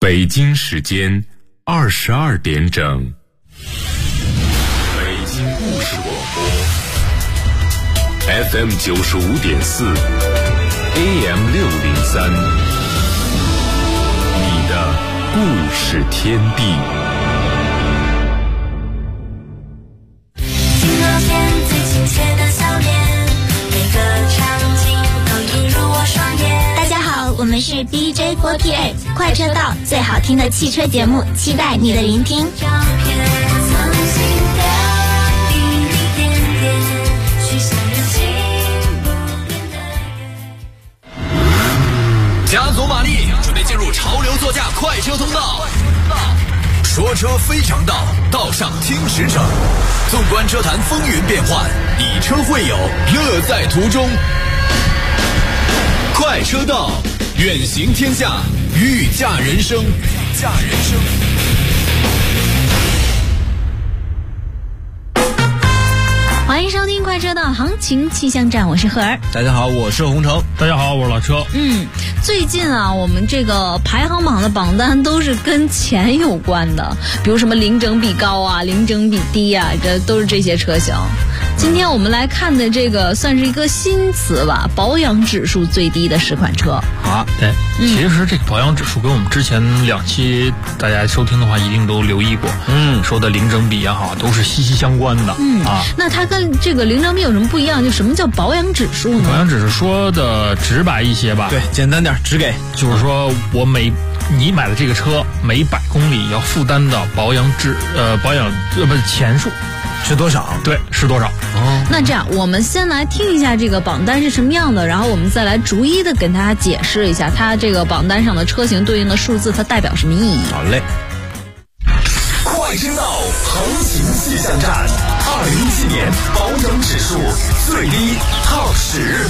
北京时间22点整，北京故事广播 FM 95.4 AM 603，你的故事天地。 听到天最亲切的笑脸，每个场景都映入我双眼。 大家好，我们是 DJ48 快车道，最好听的汽车节目，期待你的聆听。 加足马力，准备进入潮流座驾快车通道。说车非常道，道上听实诚。纵观车坛风云变幻，以车会友，乐在途中。快车道，远行天下，御驾人生。 欢迎收听快车道行情气象站，我是赫儿。 大家好，我是洪城。 大家好，我是老车。 最近啊，我们这个排行榜的榜单都是跟钱有关的，比如什么零整比高啊、零整比低啊，这都是这些车型。今天我们来看的这个算是一个新词吧，保养指数最低的10款车。 对，其实这个保养指数跟我们之前2期大家收听的话一定都留意过，说的零整比也好，都是息息相关的。 那它跟这个零整比有什么不一样？就什么叫保养指数呢？ 保养指数说的直白一些吧， 对，简单点，直给， 就是说你买的这个车每100公里要负担的钱数是多少？ 对，是多少？ 那这样，我们先来听一下这个榜单是什么样的，然后我们再来逐一的跟大家解释一下，它这个榜单上的车型对应的数字，它代表什么意义？ 好嘞。 快车道行情气象站，2017年保养指数最低 TOP 10。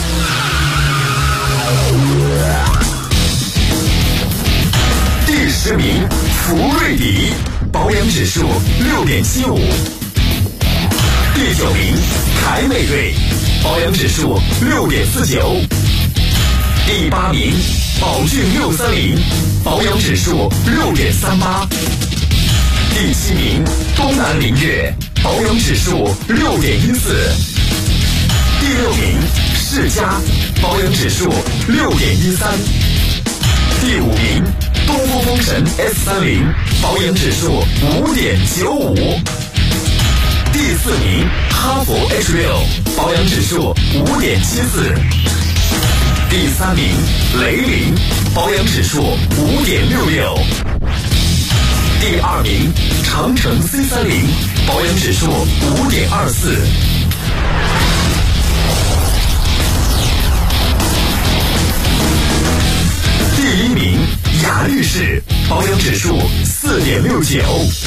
第10名，福瑞迪，保养指数6.75。第9名，凯美瑞，保养指数6.49。第8名，宝骏630，保养指数6.38。第7名，东南凌越，保养指数6.14。第6名，世嘉，保养指数6.13。第5名，东风风神 S30，保养指数5.95。第4名，哈弗 H6，保养指数5.74。第3名，雷凌，保养指数5.66。第2名，长城 C30，保养指数5.24。第1名，雅力士，保养指数4.69。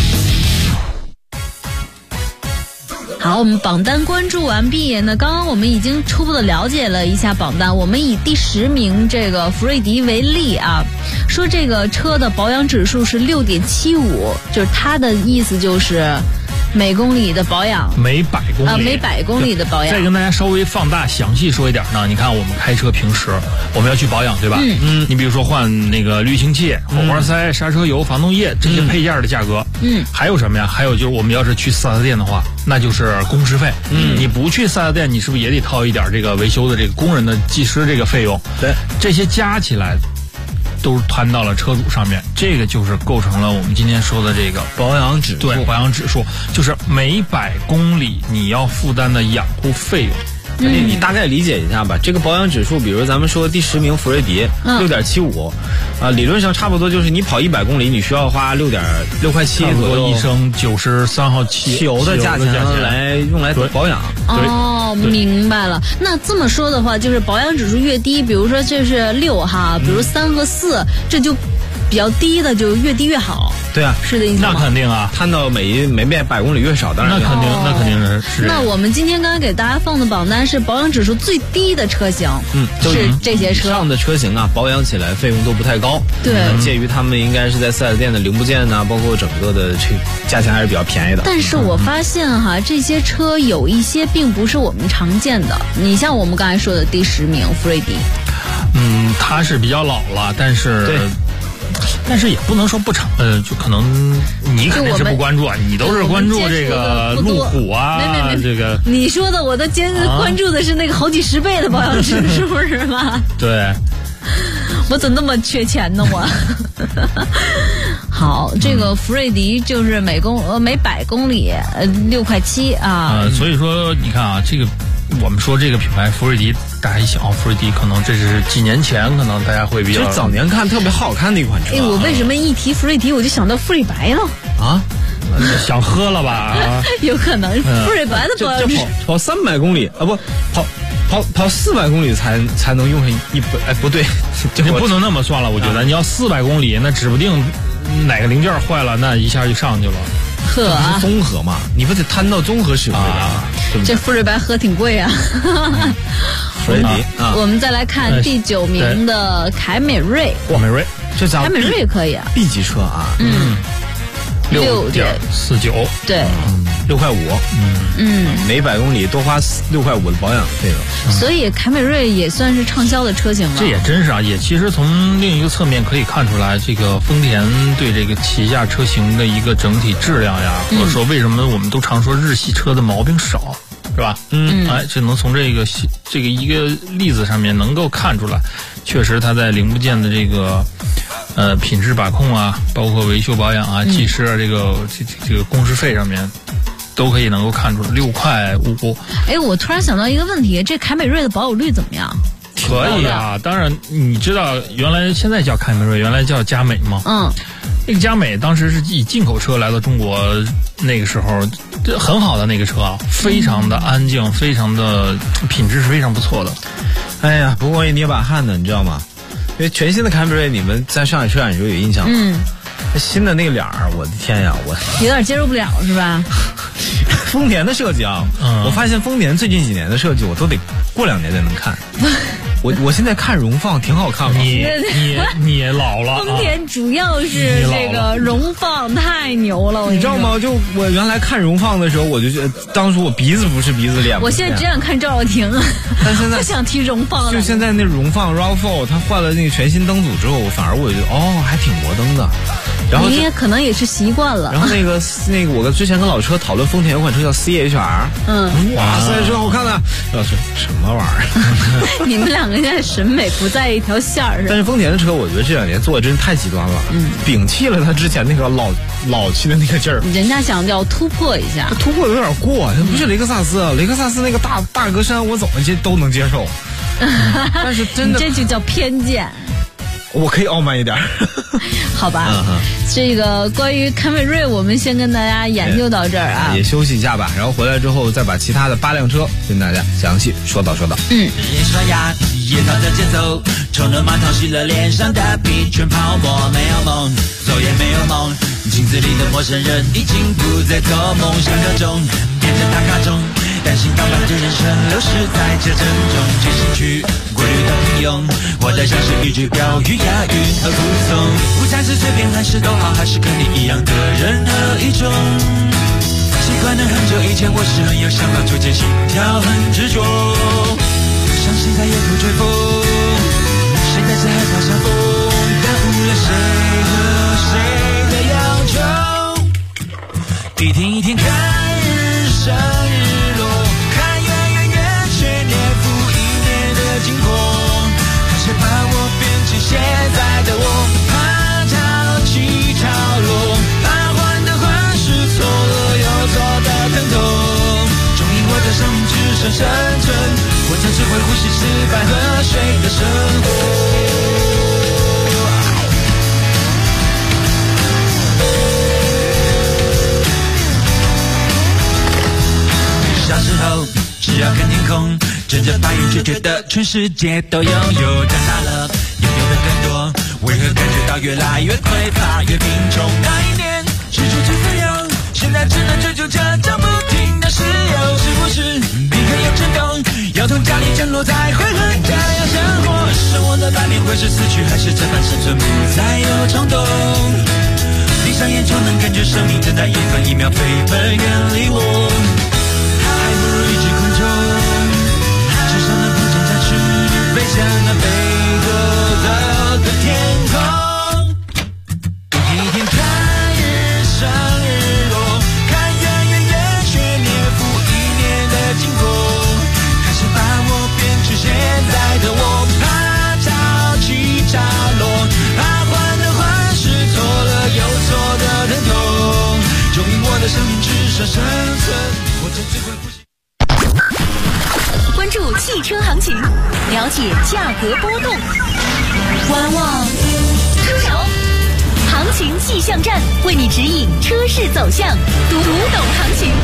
好，我们榜单关注完毕。那刚刚我们已经初步的了解了一下榜单，我们以第10名这个福瑞迪为例啊，说这个车的保养指数是6.75，就是它的意思就是每公里的保养， 每100公里每100公里的保养。 再跟大家稍微放大详细说一点呢，你看我们开车平时我们要去保养，对吧？你比如说换那个滤清器、火花塞、刹车油、防冻液这些配件的价格，还有什么呀？还有就是我们要是去4S店的话，那就是工时费。你不去4S店，你是不是也得掏一点这个维修的这个工人的技师这个费用？ 对， 这些加起来都摊到了车主上面，这个就是构成了我们今天说的这个保养指数。 对，保养指数就是每100公里你要负担的养护费用。 你大概理解一下吧，这个保养指数，比如咱们说第10名福瑞迪6.75，理论上差不多就是你跑100公里，你需要花6块7左右， 一升93号汽油的价钱来用来保养。 明白了。那这么说的话，就是保养指数越低，比如说这是6哈，比如3和4，这就比较低的就越低越好。 对啊， 是的意思吗？ 那肯定啊， 摊到每100公里越少，当然那肯定是。 那我们今天刚才给大家放的榜单是保养指数最低的车型，是这些车上的车型啊，保养起来费用都不太高。 对， 介于他们应该是在4S店的零部件包括整个的这价钱还是比较便宜的。 但是我发现哈，这些车有一些并不是我们常见的。你像我们刚才说的第10名福瑞迪， 它是比较老了，但是但是也不能说不常，就可能你肯定是不关注啊，你都是关注这个路虎啊， 没这个你说的我都关注的是那个好几十倍的保养指数是吗？ 对。 我怎么那么缺钱呢我？好，这个福瑞迪就是每百公里6.7块啊。 所以说你看啊，这个我们说这个品牌福瑞迪，大家一想福瑞迪可能这是几年前可能大家会比较。 这早年看特别好看的一款车。 我为什么一提福瑞迪我就想到馥芮白了？啊？ 想喝了吧？ 有可能馥芮白的保养指跑300公里啊不跑400公里才能用上100，哎不对， 你不能那么算了，我觉得你要400公里，那指不定哪个零件坏了，那一下就上去了。 呵啊， 综合嘛，你不得摊到综合使用啊？ 这馥芮白喝挺贵啊。 福瑞迪啊， 我们再来看第9名的凯美瑞。 凯美瑞， 这家伙凯美瑞也可以啊 ，B 级车啊。 6.49， 对 ，6.5块，每100公里多花6.5块的保养费了。 所以凯美瑞也算是畅销的车型了。 这也真是啊，也其实从另一个侧面可以看出来，这个丰田对这个旗下车型的一个整体质量呀，或者说为什么我们都常说日系车的毛病少，是吧？只能从这个一个例子上面能够看出来，确实它在零部件的这个。品质把控啊，包括维修保养啊、技师啊，这个工时费上面，都可以能够看出来6.5块。 哎，我突然想到一个问题，这凯美瑞的保有率怎么样？ 可以啊，当然你知道原来现在叫凯美瑞，原来叫佳美吗？那个佳美当时是以进口车来到中国，那个时候这很好的那个车啊，非常的安静，非常的品质是非常不错的。 哎呀，不过一捏把汗呢，你知道吗？因为全新的凯美瑞，你们在上海车展时候有印象吗？新的那个脸儿，我的天呀，我有点接受不了，是吧？ 丰田的设计啊，我发现丰田最近几年的设计，我都得过2年才能看。我现在看荣放挺好看的。 你老了。 丰田主要是这个荣放太牛了， 你知道吗？就我原来看荣放的时候，我就觉得当初我鼻子不是鼻子脸。 我现在只想看赵又廷， 但现在不想提荣放了。 就现在那荣放 RAV4， 它换了那个全新灯组之后，反而我觉得还挺摩登的。然后你也可能也是习惯了。 然后那个我之前跟老车讨论丰田有款车叫 CHR， 哇塞，真好看的。老师什么玩意儿？ 你们两个现在审美不在一条线上。 但是丰田的车，我觉得这2年做的真是太极端了，摒弃了他之前那个老气的那个劲儿。 人家想要突破一下， 突破有点过，不是雷克萨斯，雷克萨斯那个大格栅我怎么都能接受，但是真的这就叫偏见。 我可以傲慢一点。 好吧，这个关于凯美瑞，我们先跟大家研究到这儿啊， 也休息一下吧，然后回来之后再把其他的8辆车跟大家详细说道。 也刷牙，也套着节奏，冲了马桶，洗了脸上的皮，全泡沫，没有梦，走也没有梦，镜子里的陌生人已经不再做梦，想象中变成打卡中，担心倒班的人生流逝在这阵中，决心去过滤的平庸，我的像是一句标语，押韵和服从。午餐是随便还是都好，还是跟你一样的人和一种习惯了很久以前，我是很有想法，逐渐心跳很执着，伤心再也不追风，现在是害怕相逢，耽误了谁和谁的要求，一天一天看日升日落，看圆圆圆却年复一年的经过，看谁把我变成现在的我，怕潮起潮落，怕换的话是错了又错的疼痛，终于我的生命只剩生存，我曾只会呼吸吃饭喝水的生活。小时候只要看天空，睁着白眼就觉得全世界都拥有，长大了拥有的更多，为何感觉到越来越匮乏越贫穷？那一年是出去自由，现在只能追逐着涨不停的石油，是不是你很有震动？要从家里降落才会很家要生活，生活的百年会是死去，还是这般生存不再有冲动？闭上眼就能感觉生命正在一分一秒飞奔远离我，还不如一只昆虫，乘上了风筝再去飞向那北斗的天空。 了解价格波动，观望出手，行情气象站为你指引车市走向，读懂行情。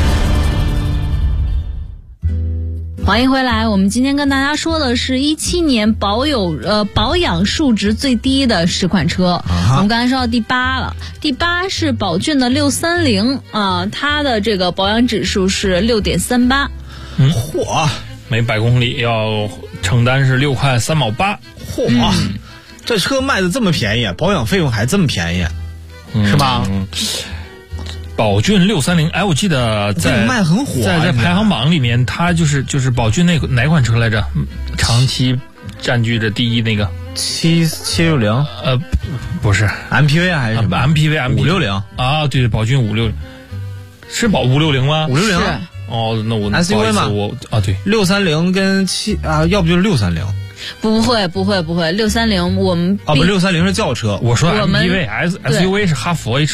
欢迎回来，我们今天跟大家说的是17年保养数值最低的10款车。我们刚才说到第8了，第8是宝骏的630啊，它的这个保养指数是6.38。 嚯，每100公里要承担是6块3毛8。 嚯，这车卖的这么便宜，保养费用还这么便宜，是吧？ 宝骏630，哎，我记得在卖很火， 在排行榜里面，它就是宝骏哪款车来着？长期占据着第一那个 760， 不是 MPV 还是什么 MPV 560 啊？对，宝骏560是560吗 ？560 哦，那我 SUV 嘛， 对 ，630跟要不就是630。 不会，630我们不630是轿车， 我说 MPV SUV 是哈弗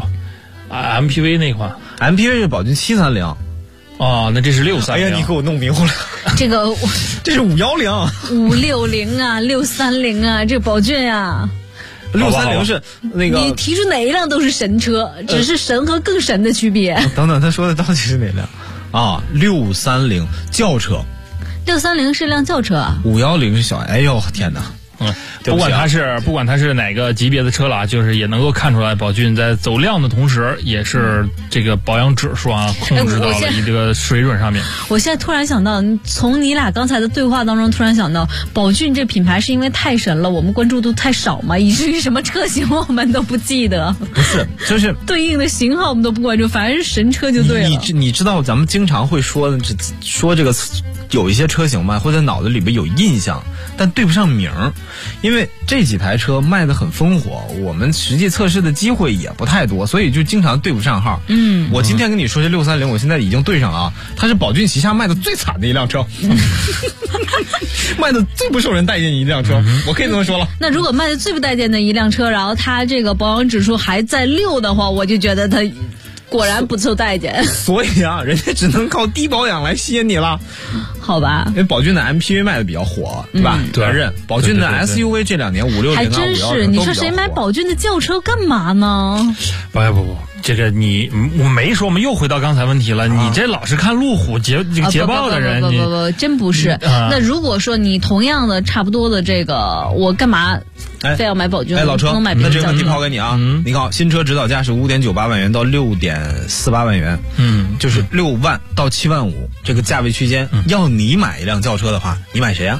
H6。MPV 那款 MPV 是宝骏730， 那这是630。 哎呀，你给我弄迷糊了。 这个这是510、 560啊，630啊，这宝骏啊。 630是那个。 你提出哪一辆都是神车，只是神和更神的区别。 等等，他说的到底是哪辆啊？630轿车。 630是辆轿车啊。 510是小，哎呦天哪！ 不管它是哪个级别的车了，就是也能够看出来，宝骏在走量的同时，也是这个保养指数控制到了这个水准上面。 我现在突然想到，从你俩刚才的对话当中，突然想到，宝骏这品牌是因为太神了，我们关注度太少嘛，以至于什么车型我们都不记得。 不是，就是对应的型号我们都不关注，反正是神车就对了。 你知道咱们经常会说这个有一些车型嘛，会在脑子里边有印象，但对不上名儿。因为这几台车卖得很烽火，我们实际测试的机会也不太多，所以就经常对不上号。我今天跟你说这630，我现在已经对上了啊，它是宝骏旗下卖的最惨的一辆车，卖的最不受人待见的一辆车，我可以这么说了。 那如果卖的最不待见的一辆车，然后它这个保养指数还在6的话，我就觉得它果然不受待见。 所以啊，人家只能靠低保养来吸引你了。 好吧， 因为宝骏的 MPV 卖的比较火，对吧？对，认宝骏的 SUV 这2年560 还真是。你说谁买宝骏的轿车干嘛呢？ 不，这个我没说，我们又回到刚才问题了。你这老是看路虎捷豹的人， 不，真不是。那如果说你同样的差不多的这个，我干嘛非要买宝骏？ 老车， 不能买别的轿车。 那这个问题抛给你啊！你看，新车指导价是5.98万元到6.48万元，就是6万到7万5这个价位区间。要你买一辆轿车的话，你买谁呀？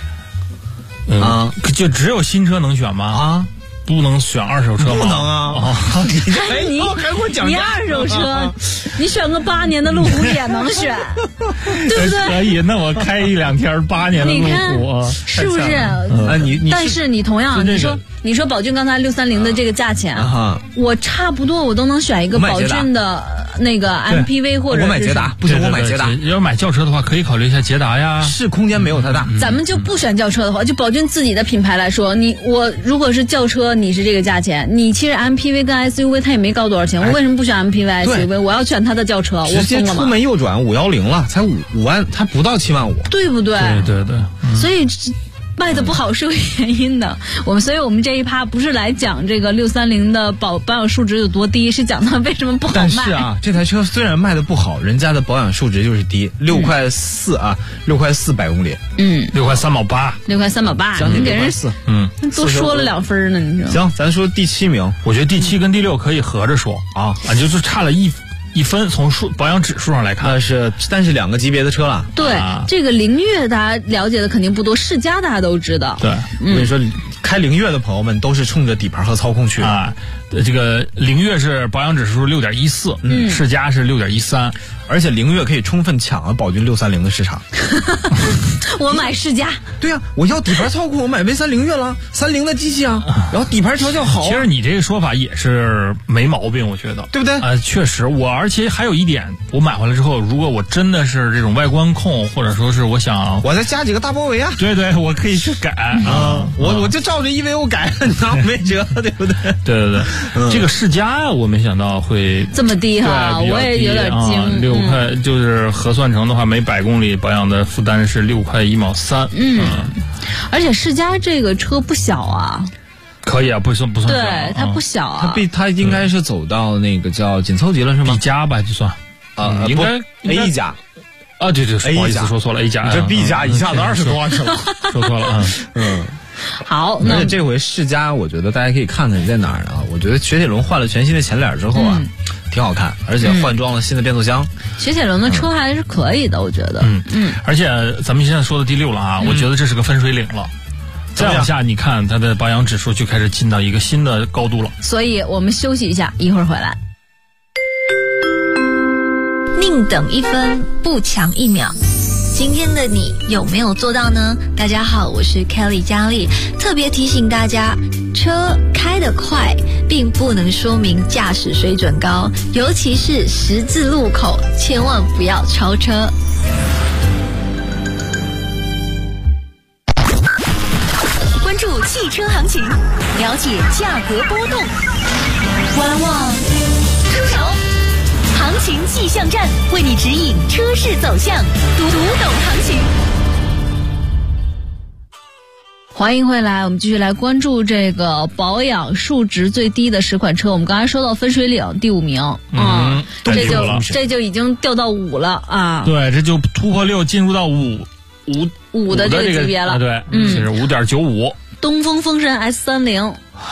就只有新车能选吗？不能选二手车吗？ 不能啊！ 你二手车，你选个8年的路虎也能选，对不对？ 可以，那我开1-2天8年的路虎， 是不是？但是你同样，你说宝骏刚才630的这个价钱，我差不多我都能选一个宝骏的那个 MPV 或者我买捷达，不行，我买捷达。 要买轿车的话，可以考虑一下捷达呀。 是空间没有它大。 咱们就不选轿车的话，就宝骏自己的品牌来说，我如果是轿车，你是这个价钱，你其实 MPV 跟 SUV 它也没高多少钱，我为什么不选 MPV SUV？我要选它的轿车，我直接出门右转510了，才5万，还不到7万5， 对不对？ 对。 所以卖的不好是有原因的。所以我们这一趴不是来讲这个630的保养数值有多低，是讲它为什么不好卖。 但是啊，这台车虽然卖的不好，人家的保养数值就是低，6块4啊，6块4百公里 ，6块3毛8，6 块3毛8， 将近 6块 4， 多说了2分呢，你知道？ 行，咱说第7名， 我觉得第7跟第6可以合着说啊，就是差了1分，从保养指数上来看， 但是2个级别的车了。 对，这个凌越大家了解的肯定不多，世嘉大家都知道。 对，我跟你说，开凌越的朋友们都是冲着底盘和操控去的。 这个凌越是保养指数6.14，世嘉是6.13， 而且凌越可以充分抢了宝骏630的市场。 我买世嘉。 对啊，我要底盘操控，我买 V3凌越了，30的机器啊，然后底盘调教好。 其实你这个说法也是没毛病，我觉得， 对不对？ 确实，而且还有一点，我买回来之后，如果我真的是这种外观控，或者说是我再加几个大包围啊， 对，我可以去改啊， 我就照着EVO改，拿没辙，对不对？ 对，这个世嘉我没想到会这么低哈，我也有点惊。 6块，就是核算成的话，每100公里保养的负担是6块1毛3。 而且世嘉这个车不小啊。 可以啊，不算小， 对，它不小啊。 它应该是走到那个叫紧凑级了是吗？ B 加吧，就算啊， 应该 A 加啊，对，不好意思说错了 ，A 加， 你这 B 加一下子20多万去了， 说错了， 好， 而且这回世嘉，我觉得大家可以看看在哪儿啊？我觉得雪铁龙换了全新的前脸之后啊，挺好看，而且换装了新的变速箱。 雪铁龙的车还是可以的，我觉得。 而且咱们现在说的第6了啊，我觉得这是个分水岭了。再往下，你看它的保养指数就开始进到一个新的高度了。 所以我们休息一下，一会儿回来。 宁等1分，不抢1秒。今天的你有没有做到呢？大家好，我是 Kelly 佳丽，特别提醒大家，车开得快并不能说明驾驶水准高，尤其是十字路口，千万不要超车。关注汽车行情，了解价格波动，观望出手。行情气象站为你指引车市走向，读懂行情。 欢迎回来，我们继续来关注这个保养数值最低的10款车。我们刚才说到分水岭第5名，这就已经掉到5了啊。 对，这就突破6，进入到5 的这个级别了。 对，这是5.95。 东风风神 S30。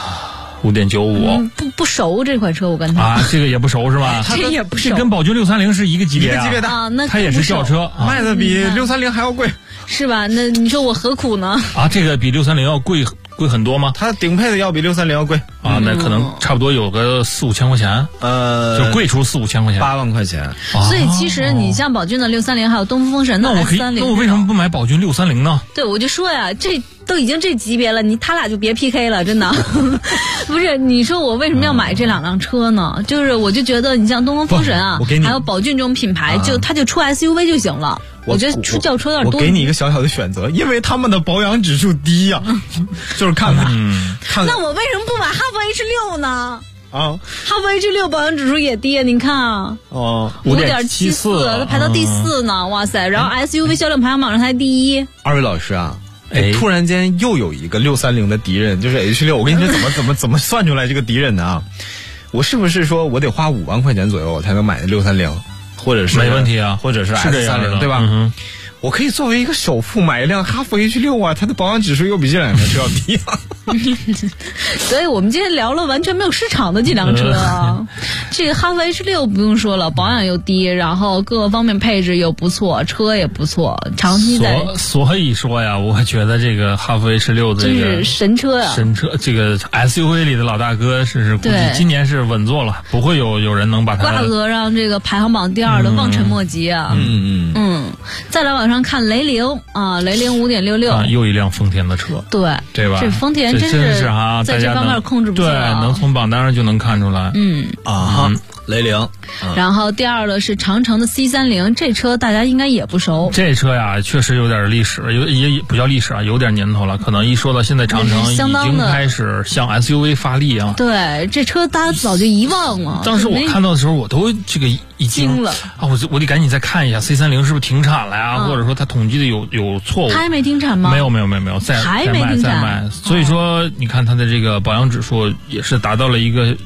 5.95， 不熟这款车，我跟他啊，这个也不熟是吧？ 这也不熟， 这跟宝骏630是一个级别一个级别的啊， 那它也是轿车， 卖的比630还要贵， 是吧？那你说我何苦呢？ 啊，这个比630要贵很多吗？ 它顶配的要比630要贵啊，那可能差不多有个4-5千块钱，就贵出4-5千块钱 ，8万块钱。 所以其实你像宝骏的630，还有东风风神的 S30， 那我为什么不买宝骏630呢？ 对，我就说呀，这都已经这级别了，他俩就别 PK 了，真的。不是，你说我为什么要买这2辆车呢？就是我就觉得你像东风风神啊，还有宝骏这种品牌，它就出 SUV 就行了。我觉得出轿车有点多。 我给你一个小小的选择，因为他们的保养指数低呀，就是看看。 那我为什么不买哈弗 H6 呢？ 啊， 哈弗 H6 保养指数也低，您看啊，5.74，它排到第4呢，哇塞！然后 SUV 销量排行榜上才第1。 二位老师啊。突然间又有一个630的敌人，就是 H6。我跟你说怎么算出来这个敌人的啊？我是不是说我得花5万块钱左右我才能买630，或者是没问题啊， 或者是 S30，对吧？我可以作为一个首付买一辆哈弗 H6 啊，它的保养指数又比这2辆车要低啊。 所以我们今天聊了完全没有市场的几辆车啊。这个哈弗 H6 不用说了，保养又低，然后各个方面配置又不错，车也不错，长期在。 所以说呀，我觉得这个哈弗 H6 的这个是神车呀， 神车，这个 SUV 里的老大哥是估计今年是稳坐了，不会有人能把它挂额让这个排行榜第2的望尘莫及啊。再来往上看雷凌啊，雷凌5.66 啊，又一辆丰田的车，对吧？ 这丰田真是啊， 在这方面控制不错， 对，能从榜单上就能看出来。 雷凌。 然后第2的是长城的 C30，这车大家应该也不熟。 这车呀，确实有点历史，也不叫历史啊，有点年头了。可能一说到现在，长城已经开始向 SUV 发力啊。 对，这车大家早就遗忘了。 当时我看到的时候，我都这个一惊了啊！我得赶紧再看一下 C30是不是停产了呀？或者说它统计的有错误？ 它还没停产吗？ 没有，再卖。所以说，你看它的这个保养指数也是达到了一个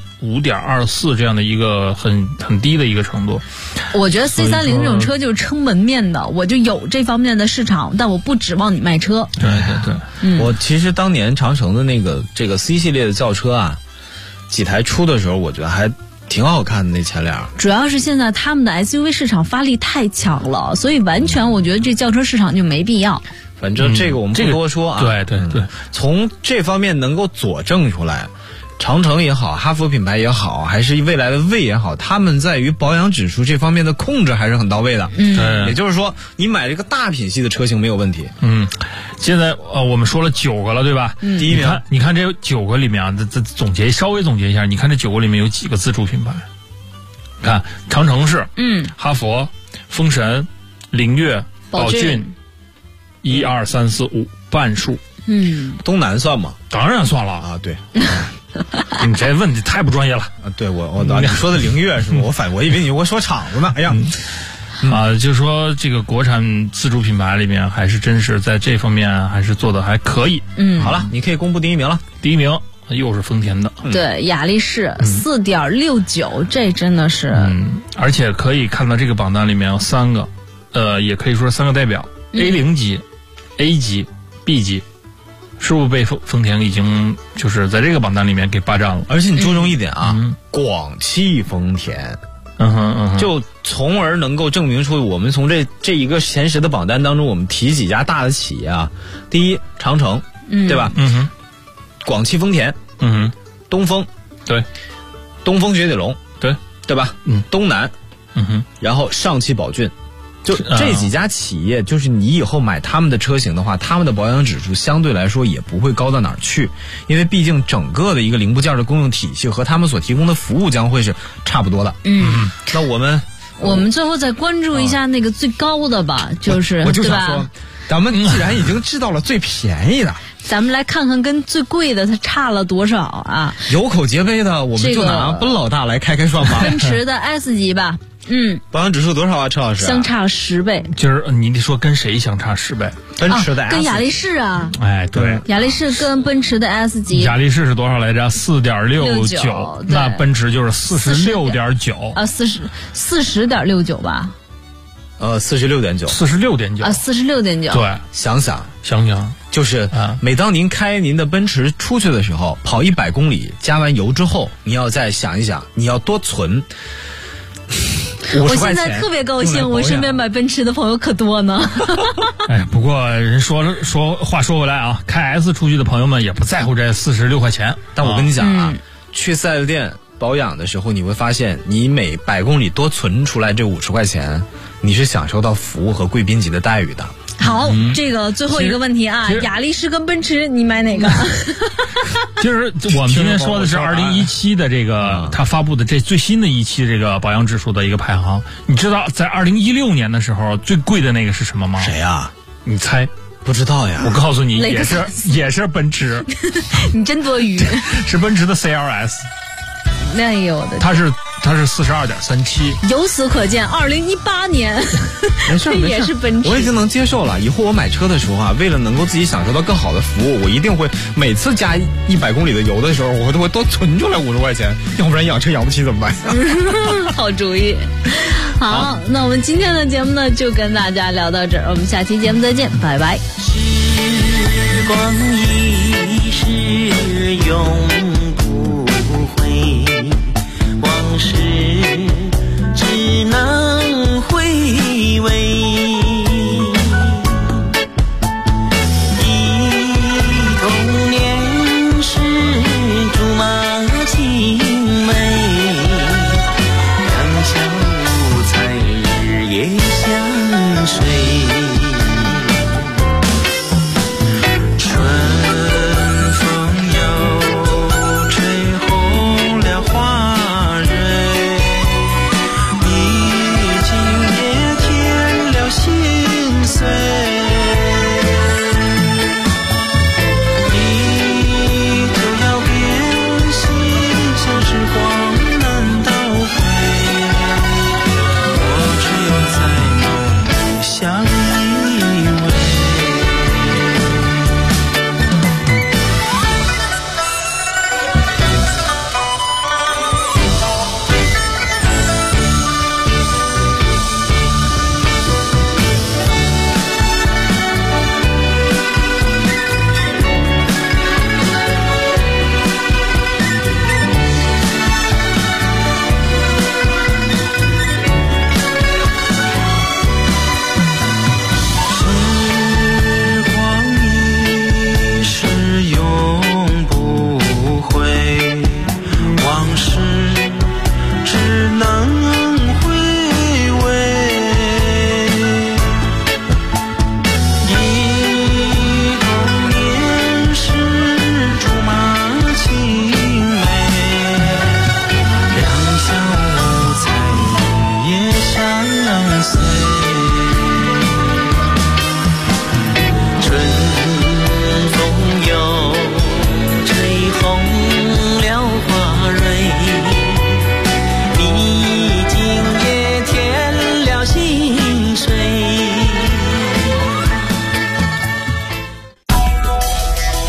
5.24这样的一个很低的一个程度。 我觉得 C30 这种车就是撑门面的，我就有这方面的市场，但我不指望你卖车。 对。 我其实当年长城的这个 C 系列的轿车啊，几台出的时候，我觉得还挺好看的那前脸。 主要是现在他们的 SUV 市场发力太强了，所以完全我觉得这轿车市场就没必要。 反正这个我们不多说啊。 对。 从这方面能够佐证出来，长城也好，哈弗品牌也好，还是未来的魏也好，他们在于保养指数这方面的控制还是很到位的。也就是说，你买这个大品系的车型没有问题。 现在我们说了9个了，对吧？ 第1名， 你看这9个里面啊，稍微总结一下，你看这9个里面有几个自主品牌？看长城是，哈弗、风神、凌越、宝骏，1、2、3、4、5，半数。 东南算吗？ 当然算了啊，对。 你这问题太不专业了。 对你说的凌月是吧？我以为你给我说厂子呢。哎呀， 就说这个国产自主品牌里面，还是真是在这方面还是做的还可以。 好了，你可以公布第一名了。 第一名又是丰田的， 对，雅力士4.69，这真的是， 而且可以看到这个榜单里面有3个，也可以说3个代表，A0级、A 级、B 级。是不是被丰田已经就是在这个榜单里面给霸占了？ 而且你注重一点啊，广汽丰田，就从而能够证明出我们从这一个前10的榜单当中，我们提几家大的企业啊，第一长城，对吧？广汽丰田，东风， 对， 东风雪铁龙，对吧？东南，然后上汽宝骏。就这几家企业，就是你以后买他们的车型的话，他们的保养指数相对来说也不会高到哪儿去，因为毕竟整个的一个零部件的供应体系和他们所提供的服务将会是差不多的。那我们最后再关注一下那个最高的吧，就是我就想说，咱们既然已经知道了最便宜的， 咱们来看看跟最贵的它差了多少啊？ 有口皆碑的，我们就拿奔老大来开涮吧。 奔驰的 S 级吧。 保养指数多少啊，车老师？ 相差10倍。 就是你得说跟谁相差10倍？ 奔驰的 S 级， 跟雅力士啊。 哎，对， 雅力士跟奔驰的 S 级。 雅力士是多少来着？4.69，那奔驰就是46.9。 40.69吧。 46.9。 46.9。 46.9。 对， 想想，就是每当您开您的奔驰出去的时候，跑100公里，加完油之后，你要再想一想，你要多存。 我现在特别高兴，我身边买奔驰的朋友可多呢。 哎，不过人话说回来啊，开 S 出去的朋友们也不在乎这46块钱。 但我跟你讲啊，去4S店保养的时候，你会发现，你每100公里多存出来这50块钱，你是享受到服务和贵宾级的待遇的。 好，这个最后一个问题啊，雅力士跟奔驰，你买哪个？ 就是我们今天说的是2017的这个他发布的这最新的一期这个保养指数的一个排行。你知道在2016年的时候最贵的那个是什么吗？ 谁呀？ 你猜？ 不知道呀。 我告诉你，也是奔驰。 你真多余。 是奔驰的 CLS。 那有的。 它是 42.37。 由此可见，2018年没事也是奔驰， 我已经能接受了。以后我买车的时候啊，为了能够自己享受到更好的服务，我一定会每次加100公里的油的时候，我都会多存出来50块钱，要不然养车养不起怎么办？ 好主意。好，那我们今天的节目呢，就跟大家聊到这儿，我们下期节目再见，拜拜。 时光一逝永不回，往事只能回味。忆童年时竹马青梅，两小无猜日夜相随。春风又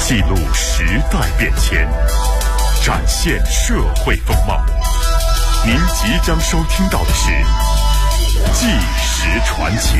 记录时代变迁，展现社会风貌。您即将收听到的是《纪实传奇》。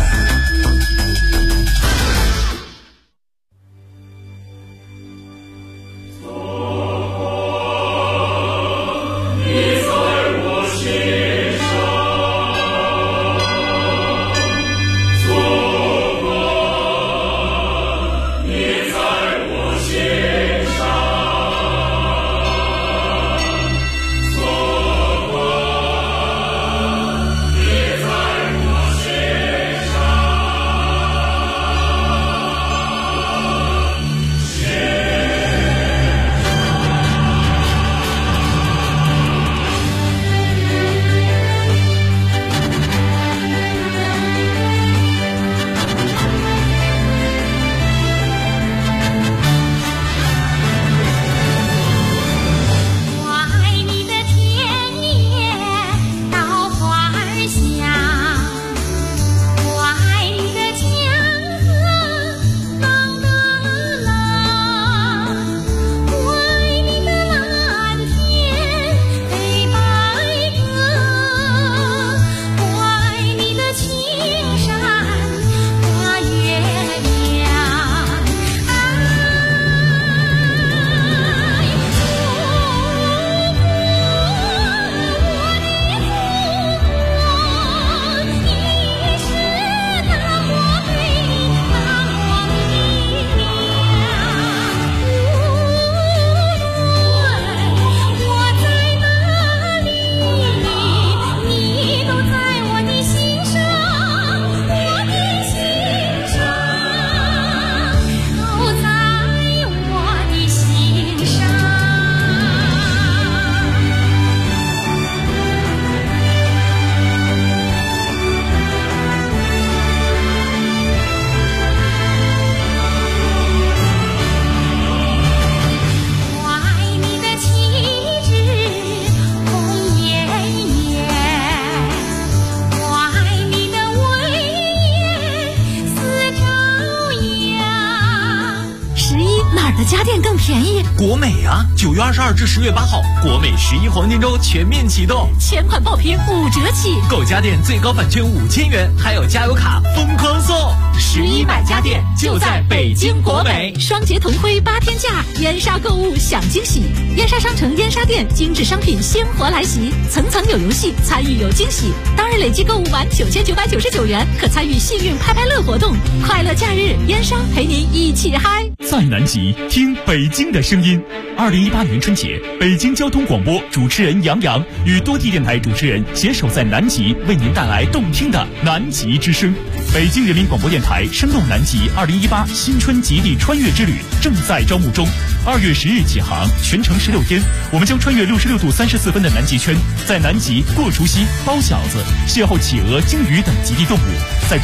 家电更便宜， 国美啊！9月22至10月8号，国美11黄金周全面启动， 全款爆品5折起， 购家电最高返券5000元，还有加油卡疯狂送。11买家电就在北京国美， 双节同辉8天价，燕莎购物享惊喜，燕莎商城燕莎店精致商品鲜活来袭，层层有游戏，参与有惊喜。当日累计购物满9999元，可参与幸运拍拍乐活动。快乐假日，燕莎陪您一起嗨。 在南极听北京的声音。2018年春节，北京交通广播主持人杨洋与多地电台主持人携手在南极，为您带来动听的南极之声。北京人民广播电台声动南极2018新春极地穿越之旅正在招募中，2月10日起航，全程16天，我们将穿越66度34分的南极圈，在南极过除夕、包饺子、邂逅企鹅、鲸鱼等极地动物，在